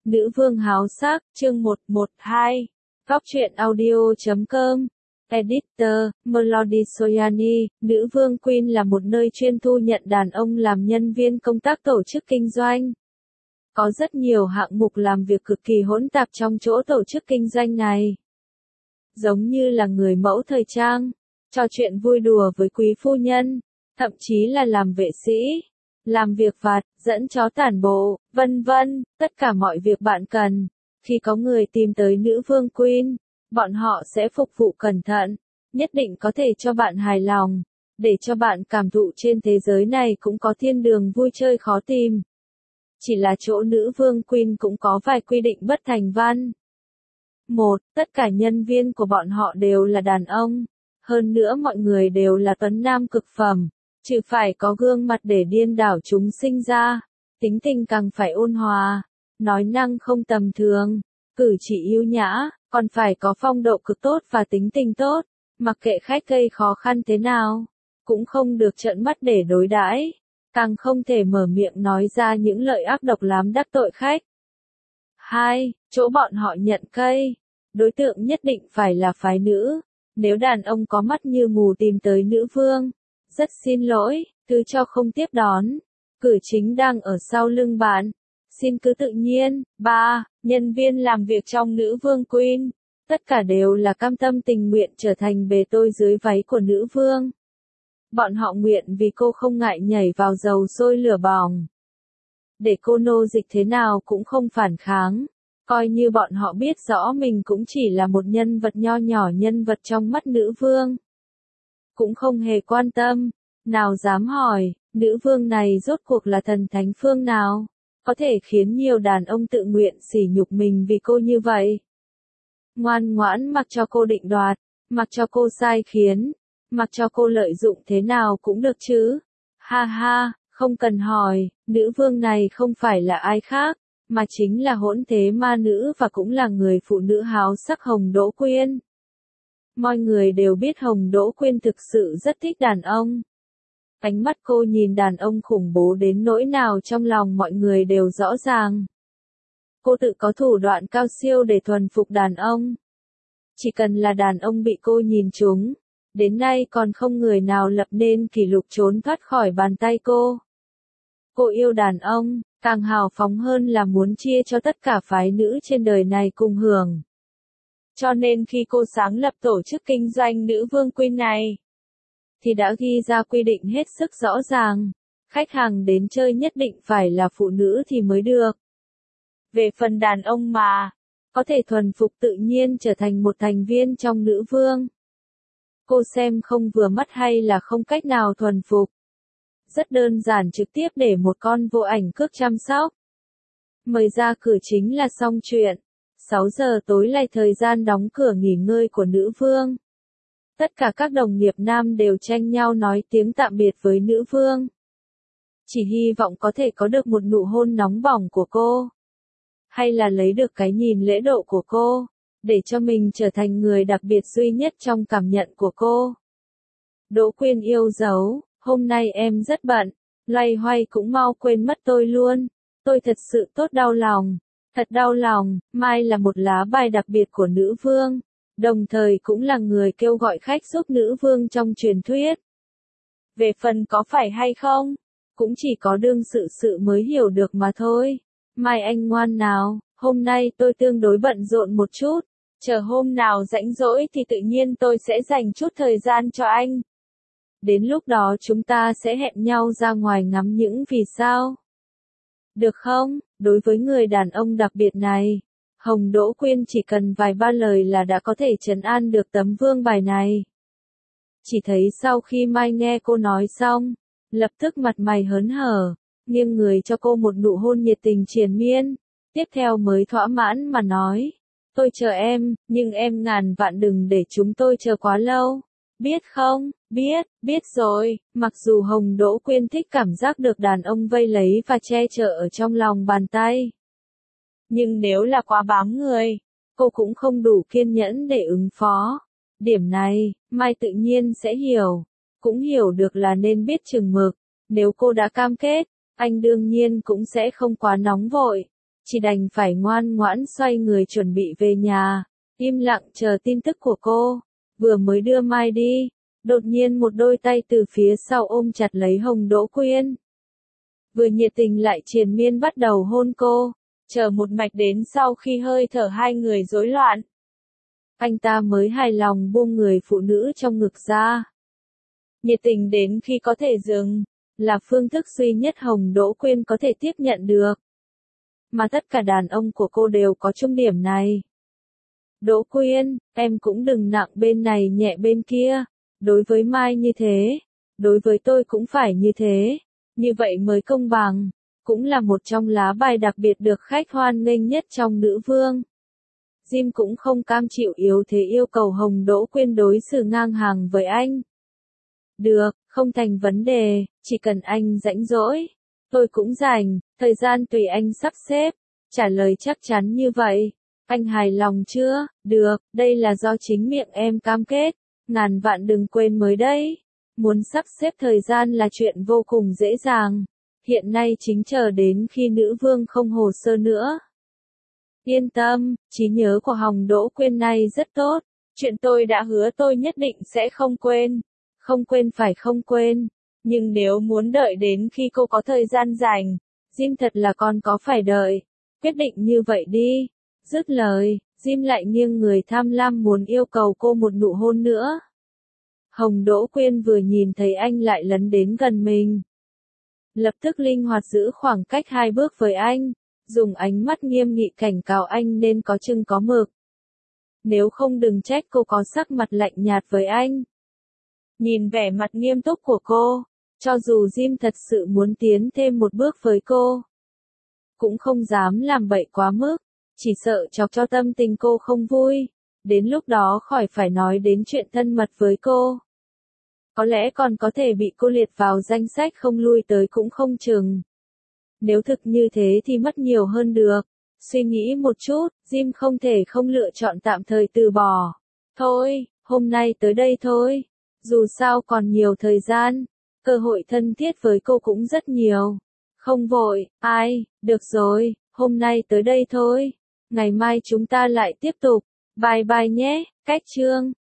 Nữ vương háo sắc, chương 112. Góc truyện audio.com. Editor, Melody Soyani. Nữ vương Queen là một nơi chuyên thu nhận đàn ông làm nhân viên công tác tổ chức kinh doanh. Có rất nhiều hạng mục làm việc cực kỳ hỗn tạp trong chỗ tổ chức kinh doanh này. Giống như là người mẫu thời trang, trò chuyện vui đùa với quý phu nhân, thậm chí là làm vệ sĩ, làm việc vặt, dẫn chó tản bộ, vân vân, tất cả mọi việc bạn cần. Khi có người tìm tới nữ vương Queen, bọn họ sẽ phục vụ cẩn thận, nhất định có thể cho bạn hài lòng, để cho bạn cảm thụ trên thế giới này cũng có thiên đường vui chơi khó tìm. Chỉ là chỗ nữ vương Queen cũng có vài quy định bất thành văn. 1. Tất cả nhân viên của bọn họ đều là đàn ông. Hơn nữa mọi người đều là tuấn nam cực phẩm, trừ phải có gương mặt để điên đảo chúng sinh ra. Tính tình càng phải ôn hòa, nói năng không tầm thường, cử chỉ yêu nhã, còn phải có phong độ cực tốt và tính tình tốt. Mặc kệ khách gây khó khăn thế nào, cũng không được trợn mắt để đối đãi, càng không thể mở miệng nói ra những lời ác độc lắm đắc tội khách. 2. Chỗ bọn họ nhận cây, đối tượng nhất định phải là phái nữ. Nếu đàn ông có mắt như mù tìm tới nữ vương, rất xin lỗi, cứ cho không tiếp đón. Cửa chính đang ở sau lưng bạn, xin cứ tự nhiên. 3. Nhân viên làm việc trong nữ vương Queen, tất cả đều là cam tâm tình nguyện trở thành bề tôi dưới váy của nữ vương. Bọn họ nguyện vì cô không ngại nhảy vào dầu sôi lửa bỏng. Để cô nô dịch thế nào cũng không phản kháng. Coi như bọn họ biết rõ mình cũng chỉ là một nhân vật nho nhỏ, nhân vật trong mắt nữ vương. Cũng không hề quan tâm, nào dám hỏi, nữ vương này rốt cuộc là thần thánh phương nào, có thể khiến nhiều đàn ông tự nguyện sỉ nhục mình vì cô như vậy. Ngoan ngoãn mặc cho cô định đoạt, mặc cho cô sai khiến, mặc cho cô lợi dụng thế nào cũng được chứ. Ha ha, không cần hỏi, nữ vương này không phải là ai khác, mà chính là hỗn thế ma nữ và cũng là người phụ nữ háo sắc Hồng Đỗ Quyên. Mọi người đều biết Hồng Đỗ Quyên thực sự rất thích đàn ông. Ánh mắt cô nhìn đàn ông khủng bố đến nỗi nào trong lòng mọi người đều rõ ràng. Cô tự có thủ đoạn cao siêu để thuần phục đàn ông. Chỉ cần là đàn ông bị cô nhìn trúng, đến nay còn không người nào lập nên kỷ lục trốn thoát khỏi bàn tay cô. Cô yêu đàn ông, càng hào phóng hơn là muốn chia cho tất cả phái nữ trên đời này cùng hưởng. Cho nên khi cô sáng lập tổ chức kinh doanh nữ vương Queen này, thì đã ghi ra quy định hết sức rõ ràng, khách hàng đến chơi nhất định phải là phụ nữ thì mới được. Về phần đàn ông mà, có thể thuần phục tự nhiên trở thành một thành viên trong nữ vương. Cô xem không vừa mắt hay là không cách nào thuần phục. Rất đơn giản, trực tiếp để một con vô ảnh cước chăm sóc. Mời ra cửa chính là xong chuyện. 6 giờ tối là thời gian đóng cửa nghỉ ngơi của nữ vương. Tất cả các đồng nghiệp nam đều tranh nhau nói tiếng tạm biệt với nữ vương. Chỉ hy vọng có thể có được một nụ hôn nóng bỏng của cô. Hay là lấy được cái nhìn lễ độ của cô, để cho mình trở thành người đặc biệt duy nhất trong cảm nhận của cô. Đỗ Quyên yêu dấu, hôm nay em rất bận, loay hoay cũng mau quên mất tôi luôn. Tôi thật sự đau lòng, thật đau lòng. Mai là một lá bài đặc biệt của nữ vương, đồng thời cũng là người kêu gọi khách giúp nữ vương trong truyền thuyết. Về phần có phải hay không, cũng chỉ có đương sự mới hiểu được mà thôi. Mai anh ngoan nào, hôm nay tôi tương đối bận rộn một chút, chờ hôm nào rảnh rỗi thì tự nhiên tôi sẽ dành chút thời gian cho anh. Đến lúc đó chúng ta sẽ hẹn nhau ra ngoài ngắm những vì sao. Được không? Đối với người đàn ông đặc biệt này, Hồng Đỗ Quyên chỉ cần vài ba lời là đã có thể trấn an được tấm vương bài này. Chỉ thấy sau khi Mai nghe cô nói xong, lập tức mặt mày hớn hở, nghiêng người cho cô một nụ hôn nhiệt tình triền miên, tiếp theo mới thỏa mãn mà nói, tôi chờ em, nhưng em ngàn vạn đừng để chúng tôi chờ quá lâu. Biết không? Biết rồi. Mặc dù Hồng Đỗ Quyên thích cảm giác được đàn ông vây lấy và che chở ở trong lòng bàn tay, nhưng nếu là quá bám người, cô cũng không đủ kiên nhẫn để ứng phó. Điểm này, Mai tự nhiên sẽ hiểu, cũng hiểu được là nên biết chừng mực. Nếu cô đã cam kết, anh đương nhiên cũng sẽ không quá nóng vội. chỉ đành phải ngoan ngoãn xoay người chuẩn bị về nhà, im lặng chờ tin tức của cô. Vừa mới đưa Mai đi, đột nhiên một đôi tay từ phía sau ôm chặt lấy Hồng Đỗ Quyên. Vừa nhiệt tình lại triền miên bắt đầu hôn cô, chờ một mạch đến sau khi hơi thở hai người rối loạn. Anh ta mới hài lòng buông người phụ nữ trong ngực ra. Nhiệt tình đến khi có thể dừng, là phương thức duy nhất Hồng Đỗ Quyên có thể tiếp nhận được. Mà tất cả đàn ông của cô đều có chung điểm này. Đỗ Quyên, em cũng đừng nặng bên này nhẹ bên kia. Đối với Mai như thế, đối với tôi cũng phải như thế. Như vậy mới công bằng, cũng là một trong lá bài đặc biệt được khách hoan nghênh nhất trong nữ vương. Jim cũng không cam chịu yếu thế yêu cầu Hồng Đỗ Quyên đối xử ngang hàng với anh. Được, không thành vấn đề, chỉ cần anh rảnh rỗi. Tôi cũng rảnh, thời gian tùy anh sắp xếp. Trả lời chắc chắn như vậy. Anh hài lòng chưa? Được, đây là do chính miệng em cam kết. Ngàn vạn đừng quên mới đấy. Muốn sắp xếp thời gian là chuyện vô cùng dễ dàng. Hiện nay chính chờ đến khi nữ vương không hồ sơ nữa. Yên tâm, trí nhớ của Hồng Đỗ Quyên này rất tốt. Chuyện tôi đã hứa tôi nhất định sẽ không quên. Không quên phải không quên. Nhưng nếu muốn đợi đến khi cô có thời gian rảnh, Jim thật là con có phải đợi. Quyết định như vậy đi. Dứt lời, Jim lại nghiêng người tham lam muốn yêu cầu cô một nụ hôn nữa. Hồng Đỗ Quyên vừa nhìn thấy anh lại lấn đến gần mình. Lập tức linh hoạt giữ khoảng cách 2 bước với anh, dùng ánh mắt nghiêm nghị cảnh cáo anh nên có chừng có mực. Nếu không đừng trách cô có sắc mặt lạnh nhạt với anh. Nhìn vẻ mặt nghiêm túc của cô, cho dù Jim thật sự muốn tiến thêm một bước với cô, cũng không dám làm bậy quá mức, chỉ sợ chọc cho tâm tình cô không vui, đến lúc đó khỏi phải nói đến chuyện thân mật với cô. Có lẽ còn có thể bị cô liệt vào danh sách không lui tới cũng không chừng. Nếu thực như thế thì mất nhiều hơn được. Suy nghĩ một chút, Jim không thể không lựa chọn tạm thời từ bỏ. Thôi, hôm nay tới đây thôi. Dù sao còn nhiều thời gian, cơ hội thân thiết với cô cũng rất nhiều. Không vội, được rồi, hôm nay tới đây thôi. Ngày mai chúng ta lại tiếp tục. Bye bye nhé, cách chương.